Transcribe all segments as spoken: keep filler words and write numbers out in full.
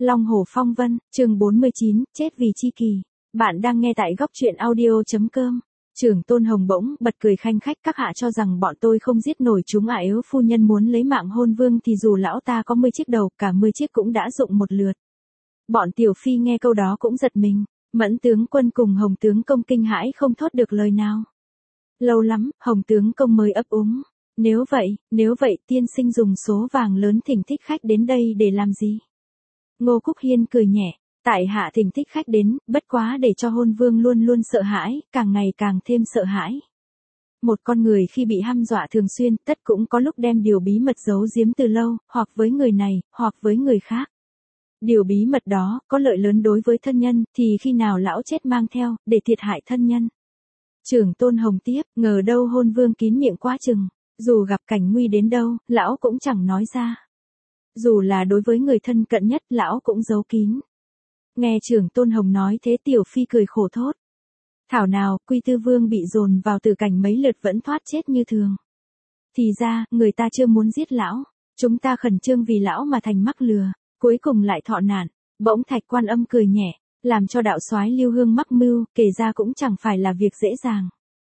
Long Hổ Phong Vân, chương bốn mươi chín, chết vì chi kỳ. Bạn đang nghe tại góc truyện audio.com. Trưởng Tôn Hồng bỗng bật cười khanh khách, các hạ cho rằng bọn tôi không giết nổi chúng à? Nếu phu nhân muốn lấy mạng hôn vương thì dù lão ta có mười chiếc đầu, cả mười chiếc cũng đã dụng một lượt. Bọn Tiểu Phi nghe câu đó cũng giật mình, Mẫn tướng quân cùng Hồng tướng công kinh hãi không thốt được lời nào. Lâu lắm, Hồng tướng công mới ấp úng. Nếu vậy, nếu vậy tiên sinh dùng số vàng lớn thỉnh thích khách đến đây để làm gì? Ngô Cúc Hiên cười nhẹ, tại hạ thỉnh thích khách đến, bất quá để cho hôn vương luôn luôn sợ hãi, càng ngày càng thêm sợ hãi. Một con người khi bị hăm dọa thường xuyên, tất cũng có lúc đem điều bí mật giấu giếm từ lâu, hoặc với người này, hoặc với người khác. Điều bí mật đó, có lợi lớn đối với thân nhân, thì khi nào lão chết mang theo, để thiệt hại thân nhân. Trưởng Tôn Hồng tiếp, ngờ đâu hôn vương kín miệng quá chừng, dù gặp cảnh nguy đến đâu, lão cũng chẳng nói ra. Dù là đối với người thân cận nhất, lão cũng giấu kín. Nghe trưởng Tôn Hồng nói thế, Tiểu Phi cười khổ thốt. Thảo nào, Quy Tư Vương bị dồn vào tử cảnh mấy lượt vẫn thoát chết như thường. Thì ra, người ta chưa muốn giết lão, chúng ta khẩn trương vì lão mà thành mắc lừa, cuối cùng lại thọ nạn. Bỗng Thạch Quan Âm cười nhẹ, làm cho đạo soái Lưu Hương mắc mưu, kể ra cũng chẳng phải là việc dễ dàng.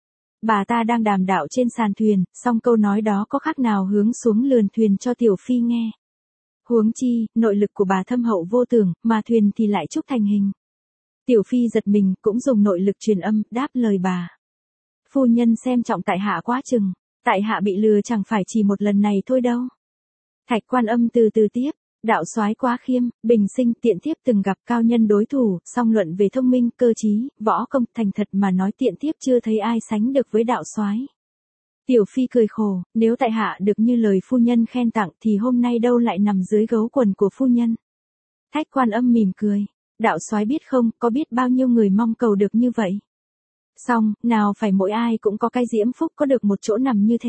Bà ta đang đàm đạo trên sàn thuyền, song câu nói đó có khác nào hướng xuống lườn thuyền cho Tiểu Phi nghe. Huống chi, nội lực của bà thâm hậu vô tưởng, mà thuyền thì lại trúc thành hình. Tiểu Phi giật mình, cũng dùng nội lực truyền âm, đáp lời bà. Phu nhân xem trọng tại hạ quá chừng, tại hạ bị lừa chẳng phải chỉ một lần này thôi đâu. Thạch Quan Âm từ từ tiếp, đạo soái quá khiêm, bình sinh tiện thiếp từng gặp cao nhân đối thủ, song luận về thông minh, cơ trí, võ công, thành thật mà nói tiện thiếp chưa thấy ai sánh được với đạo soái. Tiểu Phi cười khổ, nếu tại hạ được như lời phu nhân khen tặng thì hôm nay đâu lại nằm dưới gấu quần của phu nhân. Thạch Quan Âm mỉm cười, đạo soái biết không, có biết bao nhiêu người mong cầu được như vậy. Song, nào phải mỗi ai cũng có cái diễm phúc có được một chỗ nằm như thế.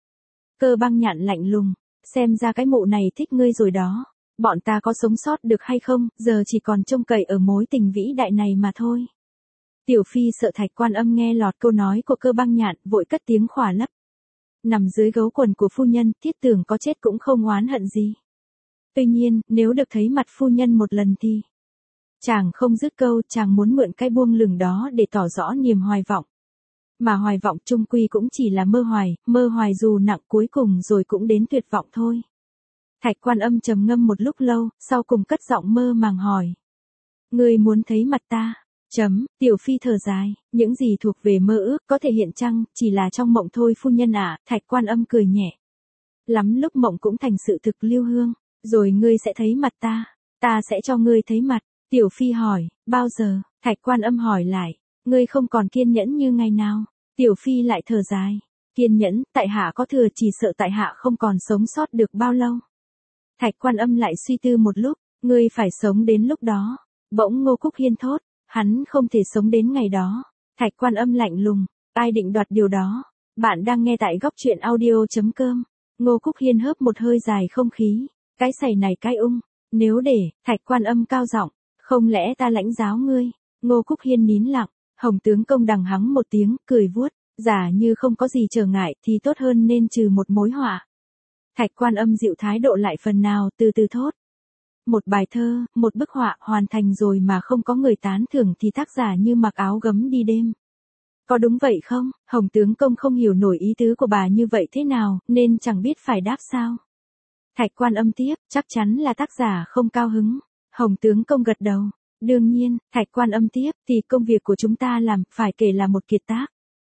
Cơ Băng Nhạn lạnh lùng, xem ra cái mụ này thích ngươi rồi đó. Bọn ta có sống sót được hay không, giờ chỉ còn trông cậy ở mối tình vĩ đại này mà thôi. Tiểu Phi sợ Thạch Quan Âm nghe lọt câu nói của Cơ Băng Nhạn, vội cất tiếng khỏa lấp. Nằm dưới gấu quần của phu nhân, thiết tưởng có chết cũng không oán hận gì. Tuy nhiên, nếu được thấy mặt phu nhân một lần thì... Chàng không dứt câu, chàng muốn mượn cái buông lửng đó để tỏ rõ niềm hoài vọng. Mà hoài vọng chung quy cũng chỉ là mơ hoài, mơ hoài dù nặng cuối cùng rồi cũng đến tuyệt vọng thôi. Thạch Quan Âm trầm ngâm một lúc lâu, sau cùng cất giọng mơ màng hỏi. Ngươi muốn thấy mặt ta? Chấm, Tiểu Phi thở dài, những gì thuộc về mơ ước có thể hiện chăng, chỉ là trong mộng thôi phu nhân ạ. Thạch Quan Âm cười nhẹ. Lắm lúc mộng cũng thành sự thực Lưu Hương, rồi ngươi sẽ thấy mặt ta, ta sẽ cho ngươi thấy mặt. Tiểu Phi hỏi, bao giờ? Thạch Quan Âm hỏi lại, ngươi không còn kiên nhẫn như ngày nào? Tiểu Phi lại thở dài, kiên nhẫn, tại hạ có thừa, chỉ sợ tại hạ không còn sống sót được bao lâu. Thạch Quan Âm lại suy tư một lúc, ngươi phải sống đến lúc đó. Bỗng Ngô Cúc Hiên thốt, hắn không thể sống đến ngày đó. Thạch Quan Âm lạnh lùng, ai định đoạt điều đó? Bạn đang nghe tại góc truyện audio.com. Ngô Cúc Hiên hớp một hơi dài không khí, cái sẩy này cái ung, nếu để, Thạch Quan Âm cao giọng, không lẽ ta lãnh giáo ngươi? Ngô Cúc Hiên nín lặng, Hồng tướng công đằng hắng một tiếng, cười vuốt, giả như không có gì trở ngại thì tốt hơn nên trừ một mối họa. Thạch Quan Âm dịu thái độ lại phần nào, từ từ thốt. Một bài thơ, một bức họa hoàn thành rồi mà không có người tán thưởng thì tác giả như mặc áo gấm đi đêm. Có đúng vậy không? Hồng tướng công không hiểu nổi ý tứ của bà như vậy thế nào, nên chẳng biết phải đáp sao. Thạch Quan Âm tiếp, chắc chắn là tác giả không cao hứng. Hồng tướng công gật đầu. Đương nhiên, Thạch Quan Âm tiếp, thì công việc của chúng ta làm, phải kể là một kiệt tác.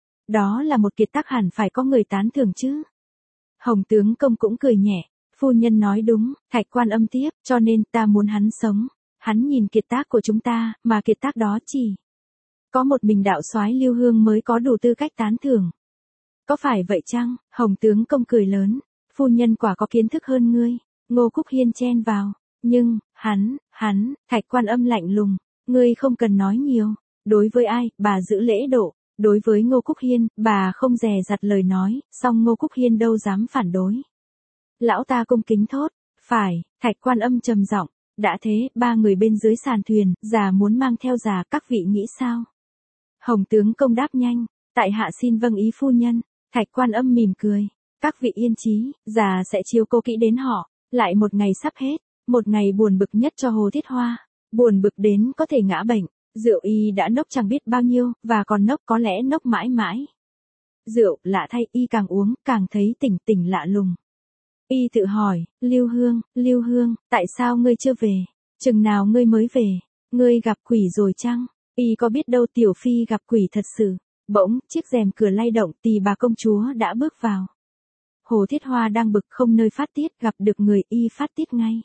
Đó là một kiệt tác hẳn phải có người tán thưởng chứ. Hồng tướng công cũng cười nhẹ, phu nhân nói đúng. Thạch Quan Âm tiếp, cho nên ta muốn hắn sống. Hắn nhìn kiệt tác của chúng ta, mà kiệt tác đó chỉ có một mình đạo soái Lưu Hương mới có đủ tư cách tán thưởng. Có phải vậy chăng? Hồng tướng công cười lớn, phu nhân quả có kiến thức hơn ngươi. Ngô Cúc Hiên chen vào, nhưng, hắn, hắn, Thạch Quan Âm lạnh lùng, ngươi không cần nói nhiều. Đối với ai, bà giữ lễ độ. Đối với Ngô Cúc Hiên, bà không dè dặt lời nói, song Ngô Cúc Hiên đâu dám phản đối. Lão ta cung kính thốt, phải. Thạch Quan Âm trầm giọng, đã thế, ba người bên dưới sàn thuyền, già muốn mang theo già, các vị nghĩ sao? Hồng tướng công đáp nhanh, tại hạ xin vâng ý phu nhân. Thạch Quan Âm mỉm cười, các vị yên chí, già sẽ chiếu cố kỹ đến họ. Lại một ngày sắp hết, Một ngày buồn bực nhất cho Hồ Thiết Hoa, buồn bực đến có thể ngã bệnh, rượu y đã nốc chẳng biết bao nhiêu, và còn nốc có lẽ nốc mãi mãi. Rượu, lạ thay, y càng uống, càng thấy tỉnh tỉnh lạ lùng. Y tự hỏi, Lưu Hương, Lưu Hương, tại sao ngươi chưa về? Chừng nào ngươi mới về? Ngươi gặp quỷ rồi chăng? Y có biết đâu Tiểu Phi gặp quỷ thật sự. Bỗng, chiếc rèm cửa lay động, Tỳ bà công chúa đã bước vào. Hồ Thiết Hoa đang bực không nơi phát tiết, gặp được người y phát tiết ngay.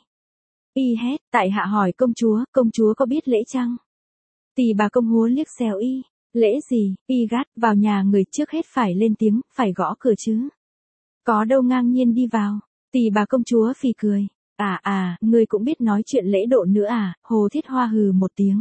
Y hét, tại hạ hỏi công chúa, công chúa có biết lễ chăng? Tỳ bà công húa liếc xéo y, lễ gì? Y gắt, vào nhà người trước hết phải lên tiếng, phải gõ cửa chứ. Có đâu ngang nhiên đi vào. Tỳ bà công chúa phì cười. À à, ngươi cũng biết nói chuyện lễ độ nữa à? Hồ Thiết Hoa hừ một tiếng.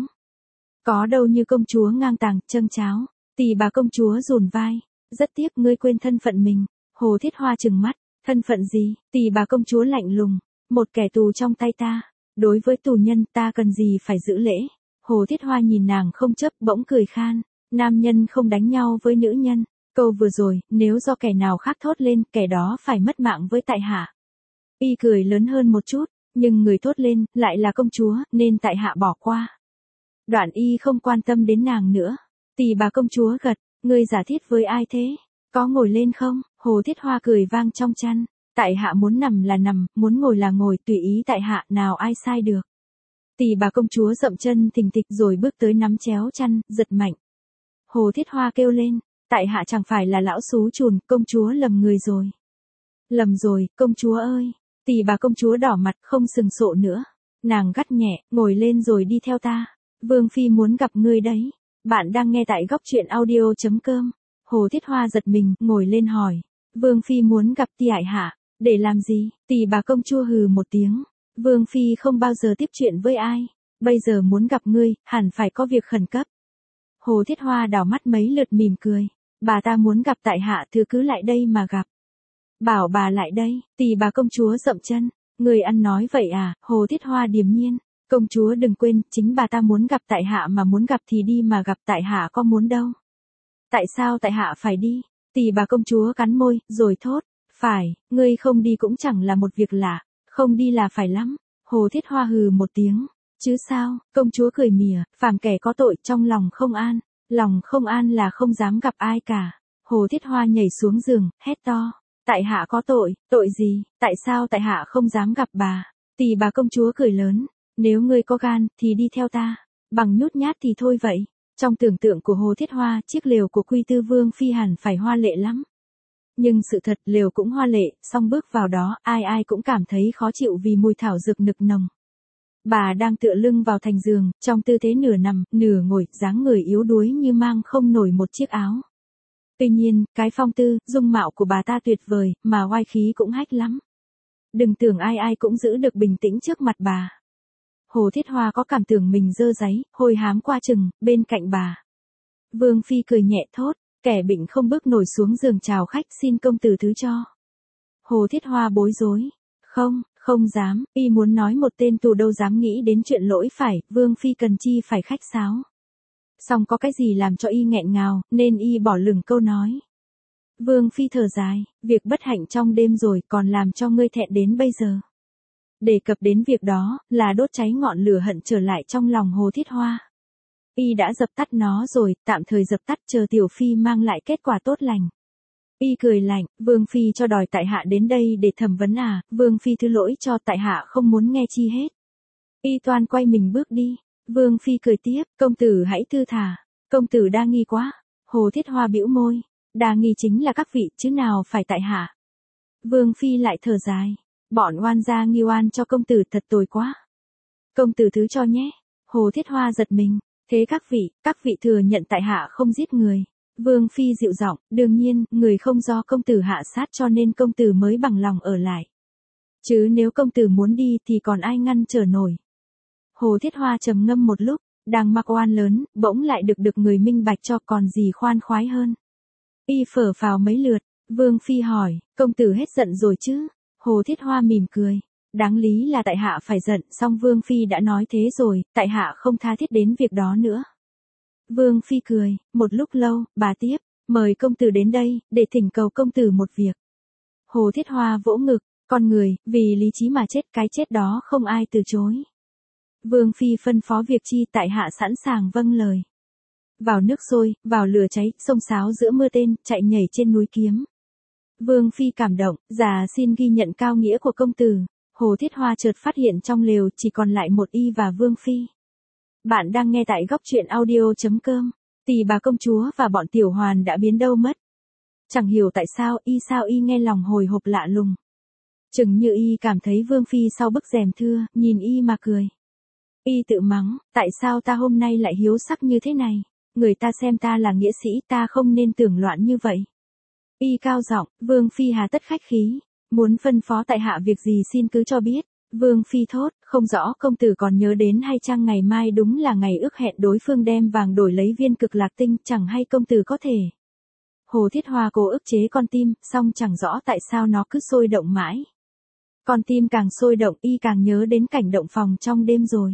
Có đâu như công chúa ngang tàng, châng cháo. Tỳ bà công chúa dồn vai. Rất tiếc ngươi quên thân phận mình. Hồ Thiết Hoa trừng mắt. Thân phận gì? Tỳ bà công chúa lạnh lùng. Một kẻ tù trong tay ta. Đối với tù nhân ta cần gì phải giữ lễ. Hồ Thiết Hoa nhìn nàng không chấp, bỗng cười khan. Nam nhân không đánh nhau với nữ nhân. Câu vừa rồi, nếu do kẻ nào khác thốt lên, kẻ đó phải mất mạng với tại hạ. Y cười lớn hơn một chút, nhưng người thốt lên, lại là công chúa, nên tại hạ bỏ qua. Đoạn y không quan tâm đến nàng nữa. Tỳ bà công chúa gật, ngươi giả thiết với ai thế? Có ngồi lên không? Hồ Thiết Hoa cười vang trong chăn. Tại hạ muốn nằm là nằm, muốn ngồi là ngồi, tùy ý tại hạ, nào ai sai được. Tỳ bà công chúa dậm chân thình thịch rồi bước tới nắm chéo chăn, giật mạnh. Hồ Thiết Hoa kêu lên, tại hạ chẳng phải là lão xú chùn, công chúa lầm người rồi. Lầm rồi, công chúa ơi. Tỳ bà công chúa đỏ mặt không sừng sộ nữa. Nàng gắt nhẹ, ngồi lên rồi đi theo ta. Vương Phi muốn gặp ngươi đấy. Bạn đang nghe tại góc truyện audio.com. Hồ Thiết Hoa giật mình, ngồi lên hỏi. Vương Phi muốn gặp Tỳ hạ, để làm gì? Tỳ bà công chúa hừ một tiếng. Vương Phi không bao giờ tiếp chuyện với ai. Bây giờ muốn gặp ngươi, hẳn phải có việc khẩn cấp. Hồ Thiết Hoa đảo mắt mấy lượt mỉm cười. Bà ta muốn gặp tại hạ thưa cứ lại đây mà gặp. Bảo bà lại đây, Tỳ bà công chúa dậm chân. Người ăn nói vậy à? Hồ Thiết Hoa điềm nhiên. Công chúa đừng quên, chính bà ta muốn gặp tại hạ mà muốn gặp thì đi mà gặp tại hạ có muốn đâu. Tại sao tại hạ phải đi? Tỳ bà công chúa cắn môi, rồi thốt. Phải, ngươi không đi cũng chẳng là một việc lạ. Không đi là phải lắm. Hồ Thiết Hoa hừ một tiếng. Chứ sao? Công chúa cười mỉa, phàm kẻ có tội trong lòng không an. Lòng không an là không dám gặp ai cả. Hồ Thiết Hoa nhảy xuống giường, hét to. Tại hạ có tội, tội gì? Tại sao tại hạ không dám gặp bà? Tỳ bà công chúa cười lớn. Nếu ngươi có gan, thì đi theo ta. Bằng nhút nhát thì thôi vậy. Trong tưởng tượng của Hồ Thiết Hoa, chiếc lều của Quy Tư Vương Phi hẳn phải hoa lệ lắm. Nhưng sự thật lều cũng hoa lệ, song bước vào đó, ai ai cũng cảm thấy khó chịu vì mùi thảo dược nực nồng. Bà đang tựa lưng vào thành giường, trong tư thế nửa nằm, nửa ngồi, dáng người yếu đuối như mang không nổi một chiếc áo. Tuy nhiên, cái phong tư, dung mạo của bà ta tuyệt vời, mà oai khí cũng hách lắm. Đừng tưởng ai ai cũng giữ được bình tĩnh trước mặt bà. Hồ Thiết Hoa có cảm tưởng mình dơ dáy, hôi hám qua chừng, bên cạnh bà. Vương Phi cười nhẹ thốt, kẻ bệnh không bước nổi xuống giường chào khách xin công tử thứ cho. Hồ Thiết Hoa bối rối. Không, không dám, y muốn nói một tên tù đâu dám nghĩ đến chuyện lỗi phải, Vương Phi cần chi phải khách sáo. Song có cái gì làm cho y nghẹn ngào, nên y bỏ lửng câu nói. Vương Phi thở dài, việc bất hạnh trong đêm rồi còn làm cho ngươi thẹn đến bây giờ. Đề cập đến việc đó, là đốt cháy ngọn lửa hận trở lại trong lòng Hồ Thiết Hoa. Y đã dập tắt nó rồi, tạm thời dập tắt chờ Tiểu Phi mang lại kết quả tốt lành. Y cười lạnh, Vương Phi cho đòi tại hạ đến đây để thẩm vấn à, Vương Phi thứ lỗi cho tại hạ không muốn nghe chi hết. Y toan quay mình bước đi. Vương Phi cười tiếp, công tử hãy thư thả, công tử đa nghi quá. Hồ Thiết Hoa bĩu môi, đa nghi chính là các vị chứ nào phải tại hạ. Vương Phi lại thở dài, bọn oan gia nghi oan cho công tử thật tồi quá. Công tử thứ cho nhé. Hồ Thiết Hoa giật mình, thế các vị, các vị thừa nhận tại hạ không giết người. Vương Phi dịu giọng, đương nhiên, người không do công tử hạ sát cho nên công tử mới bằng lòng ở lại. Chứ nếu công tử muốn đi thì còn ai ngăn trở nổi. Hồ Thiết Hoa trầm ngâm một lúc, đang mặc oan lớn, bỗng lại được được người minh bạch cho còn gì khoan khoái hơn. Y phở phào mấy lượt, Vương Phi hỏi, công tử hết giận rồi chứ? Hồ Thiết Hoa mỉm cười, đáng lý là tại hạ phải giận, song Vương Phi đã nói thế rồi, tại hạ không tha thiết đến việc đó nữa. Vương Phi cười, một lúc lâu, bà tiếp, mời công tử đến đây, để thỉnh cầu công tử một việc. Hồ Thiết Hoa vỗ ngực, Con người, vì lý trí mà chết, cái chết đó không ai từ chối. Vương Phi phân phó việc chi, tại hạ sẵn sàng vâng lời. Vào nước sôi, vào lửa cháy, xông xáo giữa mưa tên, chạy nhảy trên núi kiếm. Vương Phi cảm động, già xin ghi nhận cao nghĩa của công tử. Hồ Thiết Hoa chợt phát hiện trong lều chỉ còn lại một y và Vương Phi. Bạn đang nghe tại góc truyện audio.com. Tỷ bà công chúa và bọn tiểu hoàn đã biến đâu mất. Chẳng hiểu tại sao y sao y nghe lòng hồi hộp lạ lùng. Chừng như y cảm thấy Vương Phi sau bức rèm thưa, nhìn y mà cười. Y tự mắng, tại sao ta hôm nay lại hiếu sắc như thế này, người ta xem ta là nghĩa sĩ, ta không nên tưởng loạn như vậy. Y cao giọng, Vương Phi hà tất khách khí, muốn phân phó tại hạ việc gì xin cứ cho biết. Vương Phi thốt, không rõ công tử còn nhớ đến hay chăng ngày mai đúng là ngày ước hẹn đối phương đem vàng đổi lấy viên cực lạc tinh, chẳng hay công tử có thể. Hồ Thiết Hoa cố ức chế con tim, song chẳng rõ tại sao nó cứ sôi động mãi. Con tim càng sôi động y càng nhớ đến cảnh động phòng trong đêm rồi.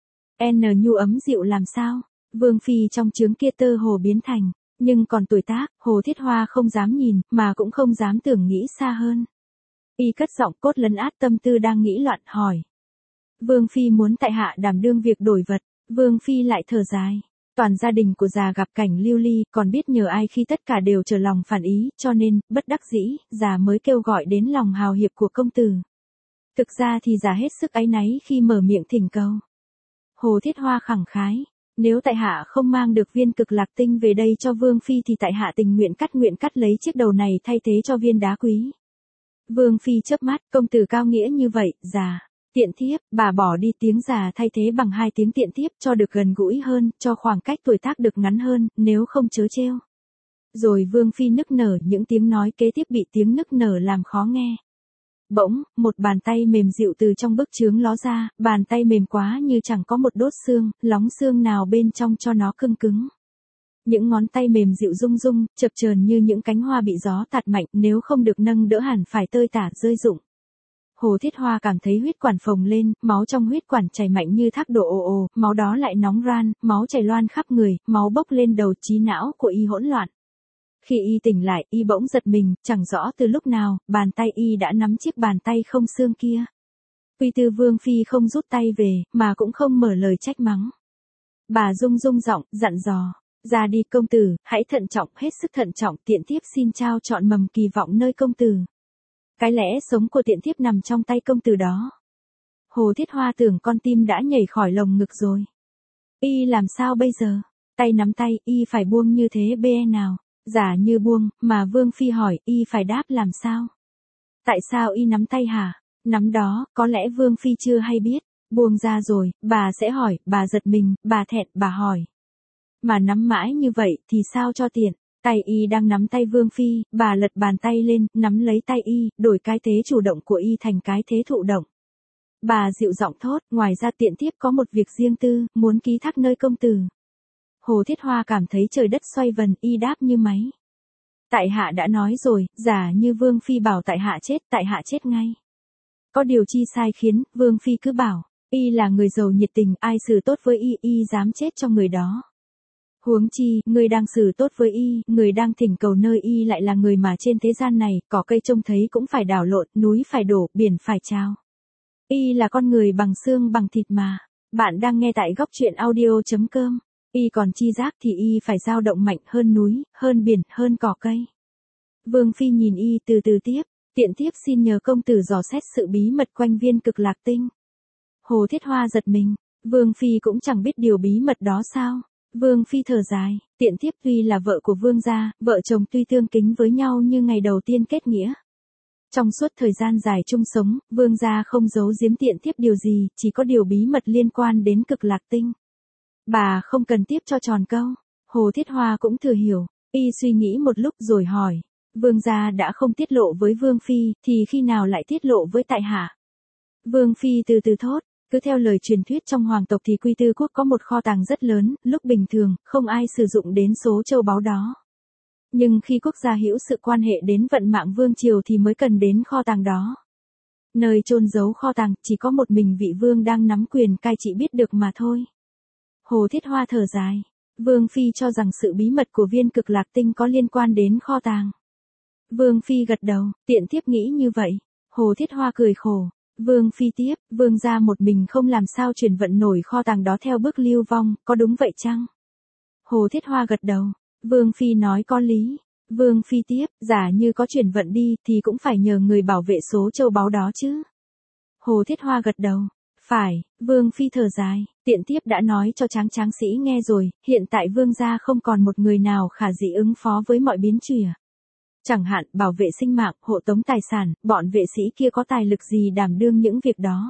N nhu ấm dịu làm sao, Vương Phi trong trướng kia tơ hồ biến thành, nhưng còn tuổi tác, Hồ Thiết Hoa không dám nhìn, mà cũng không dám tưởng nghĩ xa hơn. Y cất giọng cốt lấn át tâm tư đang nghĩ loạn, hỏi. Vương Phi muốn tại hạ đảm đương việc đổi vật, Vương Phi lại thở dài. Toàn gia đình của già gặp cảnh lưu ly, còn biết nhờ ai khi tất cả đều trở lòng phản ý, cho nên, bất đắc dĩ, già mới kêu gọi đến lòng hào hiệp của công tử. Thực ra thì già hết sức áy náy khi mở miệng thỉnh cầu. Hồ Thiết Hoa khẳng khái, nếu tại hạ không mang được viên cực lạc tinh về đây cho Vương Phi thì tại hạ tình nguyện cắt nguyện cắt lấy chiếc đầu này thay thế cho viên đá quý. Vương Phi chớp mắt, công tử cao nghĩa như vậy, già. Tiện thiếp, bà bỏ đi tiếng già thay thế bằng hai tiếng tiện thiếp cho được gần gũi hơn, cho khoảng cách tuổi tác được ngắn hơn, nếu không chớ trêu. Rồi Vương Phi nức nở, những tiếng nói kế tiếp bị tiếng nức nở làm khó nghe. Bỗng, một bàn tay mềm dịu từ trong bức chướng ló ra, bàn tay mềm quá như chẳng có một đốt xương, lóng xương nào bên trong cho nó cưng cứng. Những ngón tay mềm dịu rung rung, chập chờn như những cánh hoa bị gió tạt mạnh, nếu không được nâng đỡ hẳn phải tơi tả rơi rụng. Hồ Thiết Hoa cảm thấy huyết quản phồng lên, máu trong huyết quản chảy mạnh như thác đổ ồ ồ, máu đó lại nóng ran, máu chảy loan khắp người, máu bốc lên đầu, trí não của y hỗn loạn. Khi y tỉnh lại, y bỗng giật mình, chẳng rõ từ lúc nào, bàn tay y đã nắm chiếc bàn tay không xương kia. Quy Tư Vương Phi không rút tay về, mà cũng không mở lời trách mắng. Bà rung rung giọng, dặn dò, ra đi công tử, hãy thận trọng, hết sức thận trọng, tiện thiếp xin trao chọn mầm kỳ vọng nơi công tử. Cái lẽ sống của tiện thiếp nằm trong tay công tử đó. Hồ Thiết Hoa tưởng con tim đã nhảy khỏi lồng ngực rồi. Y làm sao bây giờ? Tay nắm tay, y phải buông như thế bê nào? Giả như buông, mà Vương Phi hỏi, y phải đáp làm sao? Tại sao y nắm tay hả? Nắm đó, có lẽ Vương Phi chưa hay biết. Buông ra rồi, bà sẽ hỏi, bà giật mình, bà thẹn, bà hỏi. Mà nắm mãi như vậy thì sao cho tiện? Tay y đang nắm tay Vương Phi, bà lật bàn tay lên, nắm lấy tay y, đổi cái thế chủ động của y thành cái thế thụ động. Bà dịu giọng thốt, ngoài ra tiện thiếp có một việc riêng tư, muốn ký thác nơi công tử. Hồ Thiết Hoa cảm thấy trời đất xoay vần, y đáp như máy. Tại hạ đã nói rồi, giả như Vương Phi bảo tại hạ chết, tại hạ chết ngay. Có điều chi sai khiến, Vương Phi cứ bảo, y là người giàu nhiệt tình, ai xử tốt với y, y dám chết cho người đó. Huống chi, người đang xử tốt với y, người đang thỉnh cầu nơi y lại là người mà trên thế gian này, cỏ cây trông thấy cũng phải đảo lộn, núi phải đổ, biển phải trao. Y là con người bằng xương bằng thịt mà. Bạn đang nghe tại góc truyện audio.com. Y còn chi giác thì y phải dao động mạnh hơn núi, hơn biển, hơn cỏ cây. Vương Phi nhìn y từ từ tiếp, tiện thiếp xin nhờ công tử dò xét sự bí mật quanh viên cực lạc tinh. Hồ Thiết Hoa giật mình, Vương Phi cũng chẳng biết điều bí mật đó sao. Vương Phi thở dài, tiện thiếp tuy là vợ của Vương gia, vợ chồng tuy tương kính với nhau như ngày đầu tiên kết nghĩa. Trong suốt thời gian dài chung sống, Vương gia không giấu giếm tiện thiếp điều gì, chỉ có điều bí mật liên quan đến cực lạc tinh. Bà không cần tiếp cho tròn câu. Hồ Thiết Hoa cũng thừa hiểu, y suy nghĩ một lúc rồi hỏi, Vương gia đã không tiết lộ với Vương Phi, thì khi nào lại tiết lộ với tại hạ? Vương Phi từ từ thốt, cứ theo lời truyền thuyết trong hoàng tộc thì Quy Tư quốc có một kho tàng rất lớn, lúc bình thường, không ai sử dụng đến số châu báu đó. Nhưng khi quốc gia hữu sự quan hệ đến vận mạng vương triều thì mới cần đến kho tàng đó. Nơi chôn giấu kho tàng, chỉ có một mình vị vương đang nắm quyền cai trị biết được mà thôi. Hồ Thiết Hoa thở dài, Vương Phi cho rằng sự bí mật của viên cực lạc tinh có liên quan đến kho tàng. Vương Phi gật đầu, tiện thiếp nghĩ như vậy. Hồ Thiết Hoa cười khổ. Vương Phi tiếp, vương gia một mình không làm sao chuyển vận nổi kho tàng đó theo bước lưu vong, có đúng vậy chăng? Hồ Thiết Hoa gật đầu. Vương Phi nói có lý. Vương Phi tiếp, giả như có chuyển vận đi thì cũng phải nhờ người bảo vệ số châu báu đó chứ. Hồ Thiết Hoa gật đầu. Phải, Vương Phi thở dài, tiện tiếp đã nói cho tráng tráng sĩ nghe rồi, hiện tại vương gia không còn một người nào khả dĩ ứng phó với mọi biến chìa. Chẳng hạn bảo vệ sinh mạng, hộ tống tài sản, bọn vệ sĩ kia có tài lực gì đảm đương những việc đó.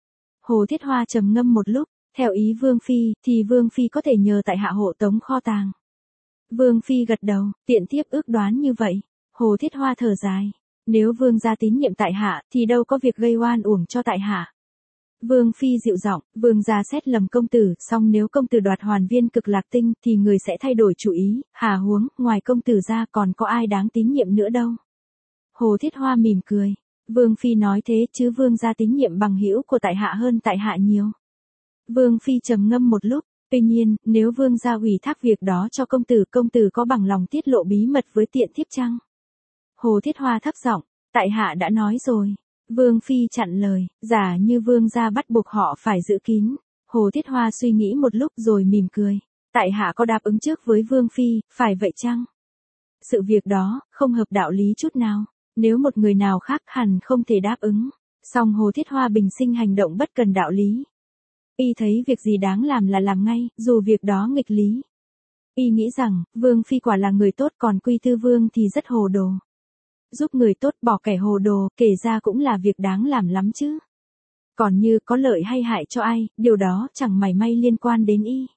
Hồ Thiết Hoa trầm ngâm một lúc, theo ý Vương Phi, thì Vương Phi có thể nhờ tại hạ hộ tống kho tàng. Vương Phi gật đầu, tiện tiếp ước đoán như vậy. Hồ Thiết Hoa thở dài, nếu vương gia tín nhiệm tại hạ, thì đâu có việc gây oan uổng cho tại hạ. Vương Phi dịu giọng, vương gia xét lầm công tử, song nếu công tử đoạt hoàn viên cực lạc tinh, thì người sẽ thay đổi chủ ý, hà huống, ngoài công tử ra còn có ai đáng tín nhiệm nữa đâu. Hồ Thiết Hoa mỉm cười, Vương Phi nói thế chứ vương gia tín nhiệm bằng hữu của tại hạ hơn tại hạ nhiều. Vương Phi trầm ngâm một lúc, tuy nhiên, nếu vương gia ủy thác việc đó cho công tử, công tử có bằng lòng tiết lộ bí mật với tiện thiếp chăng? Hồ Thiết Hoa thấp giọng, tại hạ đã nói rồi. Vương Phi chặn lời, giả như vương gia bắt buộc họ phải giữ kín. Hồ Thiết Hoa suy nghĩ một lúc rồi mỉm cười. Tại hạ có đáp ứng trước với Vương Phi, phải vậy chăng? Sự việc đó, không hợp đạo lý chút nào. Nếu một người nào khác hẳn không thể đáp ứng. Song Hồ Thiết Hoa bình sinh hành động bất cần đạo lý. Y thấy việc gì đáng làm là làm ngay, dù việc đó nghịch lý. Y nghĩ rằng, Vương Phi quả là người tốt, còn Quy Tư Vương thì rất hồ đồ. Giúp người tốt bỏ kẻ hồ đồ, kể ra cũng là việc đáng làm lắm chứ. Còn như có lợi hay hại cho ai, điều đó chẳng mảy may liên quan đến y.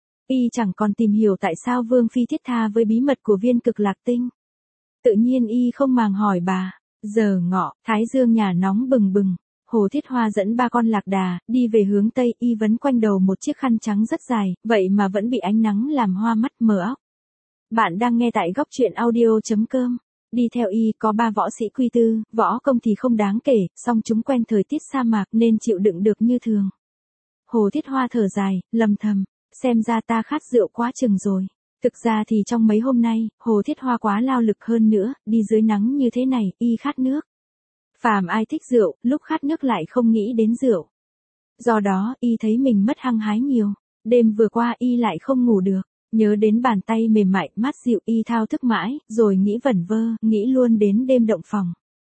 Y chẳng còn tìm hiểu tại sao Vương Phi thiết tha với bí mật của viên cực lạc tinh. Tự nhiên y không màng hỏi bà. Giờ ngọ, thái dương nhà nóng bừng bừng. Hồ Thiết Hoa dẫn ba con lạc đà, đi về hướng Tây, y vấn quanh đầu một chiếc khăn trắng rất dài, vậy mà vẫn bị ánh nắng làm hoa mắt mờ óc. Bạn đang nghe tại góc truyện audio.com. Đi theo y có ba võ sĩ Quy Tư, võ công thì không đáng kể, song chúng quen thời tiết sa mạc nên chịu đựng được như thường. Hồ Thiết Hoa thở dài, lầm thầm, xem ra ta khát rượu quá chừng rồi. Thực ra thì trong mấy hôm nay, Hồ Thiết Hoa quá lao lực hơn nữa, đi dưới nắng như thế này, y khát nước. Phàm ai thích rượu, lúc khát nước lại không nghĩ đến rượu. Do đó, y thấy mình mất hăng hái nhiều. Đêm vừa qua y lại không ngủ được. Nhớ đến bàn tay mềm mại, mát dịu, y thao thức mãi, rồi nghĩ vẩn vơ, nghĩ luôn đến đêm động phòng.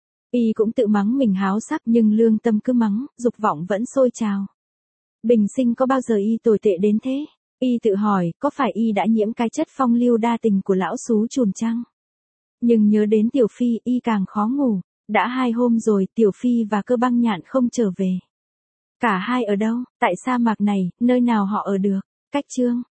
Y cũng tự mắng mình háo sắc nhưng lương tâm cứ mắng, dục vọng vẫn sôi trào. Bình sinh có bao giờ y tồi tệ đến thế? Y tự hỏi, có phải y đã nhiễm cái chất phong lưu đa tình của lão xú chùn chăng? Nhưng nhớ đến Tiểu Phi, y càng khó ngủ. Đã hai hôm rồi, Tiểu Phi và Cơ Băng Nhạn không trở về. Cả hai ở đâu, tại sa mạc này, nơi nào họ ở được? Cách chương.